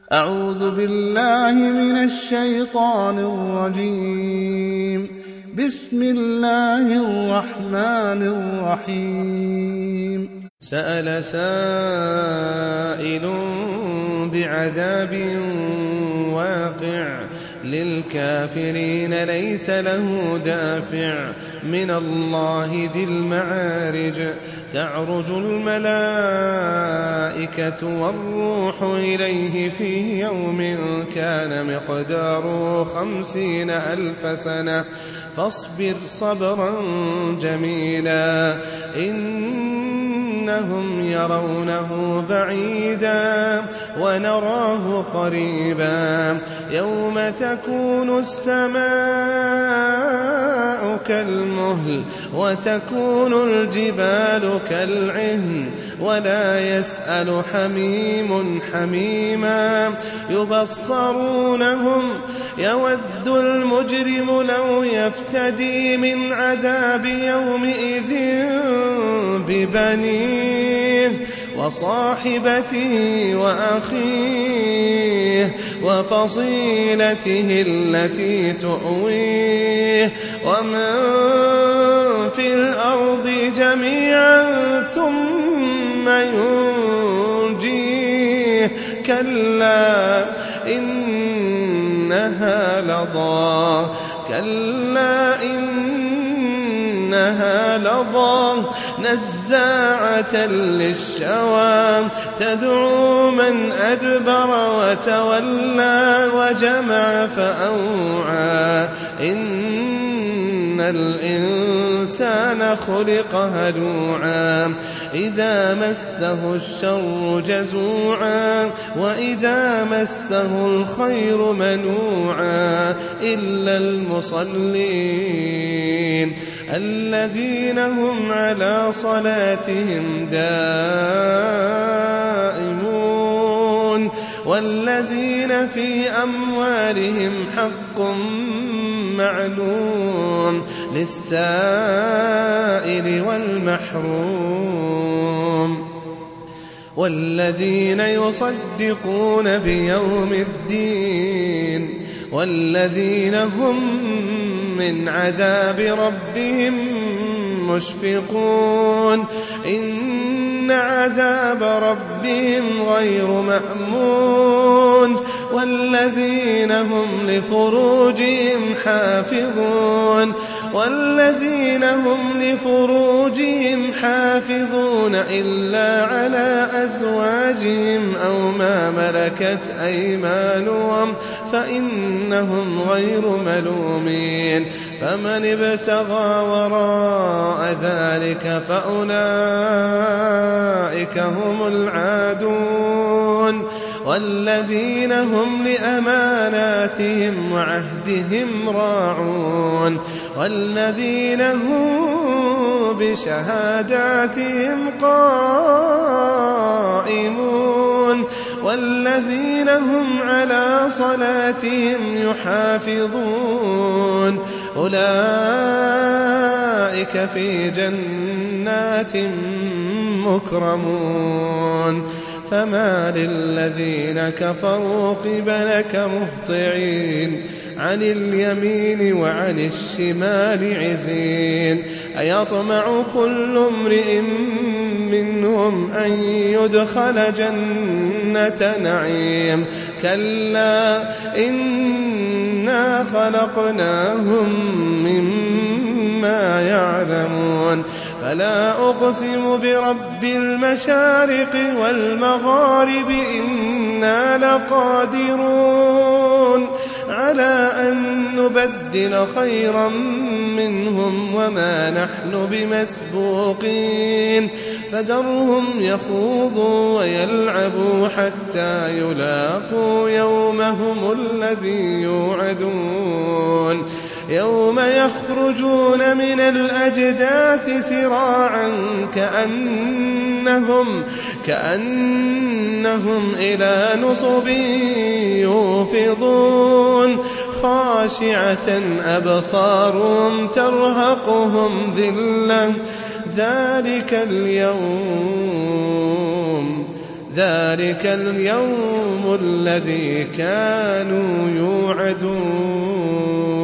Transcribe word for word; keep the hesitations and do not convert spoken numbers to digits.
أعوذ بالله من الشيطان الرجيم. بسم الله الرحمن الرحيم. سأل سائل بعذاب واقع للكافرين ليس له دافع من الله ذي المعارج تعرج الملائكة والروح إليه في يوم كان مقداره خمسين ألف سنة فاصبر صبرا جميلا إنهم يرونه بعيدا ونراه قريبا يوم تكون السماء كالمهل وتكون الجبال كالعهن ولا يسأل حميم حميما يبصرونهم يود المجرم لو يفتدي من عذاب يومئذ ببنيه وصاحبته وأخيه وفصيلته التي تؤويه ومن في الأرض جميعا ثم ينجيه كلا إنها لظى كلا إنها لظى نزاعة للشوى تدعو من أدبر وتولى وجمع فأوعى إن الإنسان خلق هلوعا إذا مسه الشر جزوعا وإذا مسه الخير منوعا إلا المصلين الذين هم على صلاتهم دائمون والذين في أموالهم حق معلوم للسائل والمحروم والذين يصدقون بيوم الدين والذين هم من عذاب ربهم مشفقون إن عذاب ربهم غير مأمون والذين هم لفروجهم حافظون والذين هم لفروجهم حافظون إلا على أزواجهم أو ما ملكت أيمانهم فإنهم غير ملومين فمن ابتغى وراء ذلك فأولئك هم العادون والذين هم لأماناتهم وعهدهم راعون والذين هم بشهاداتهم قائمون والذين هم على صلاتهم يحافظون أولئك في جنات مكرمون فما للذين كفروا قبلك مهطعين عن اليمين وعن الشمال عزين أيطمع كل امرئ منهم أن يدخل جنة نعيم كلا إنا خلقناهم مما يعلمون فلا أقسم برب المشارق والمغارب إنا لقادرون على أن نبدل خيرا منهم وما نحن بمسبوقين فذرهم يخوضوا ويلعبوا حتى يلاقوا يومهم الذي يوعدون يوم يخرجون من الأجداث سراعا كأنهم كأنهم إلى نصب يوفضون خاشعة أبصارهم ترهقهم ذلة ذلك اليوم ذلك اليوم الذي كانوا يوعدون.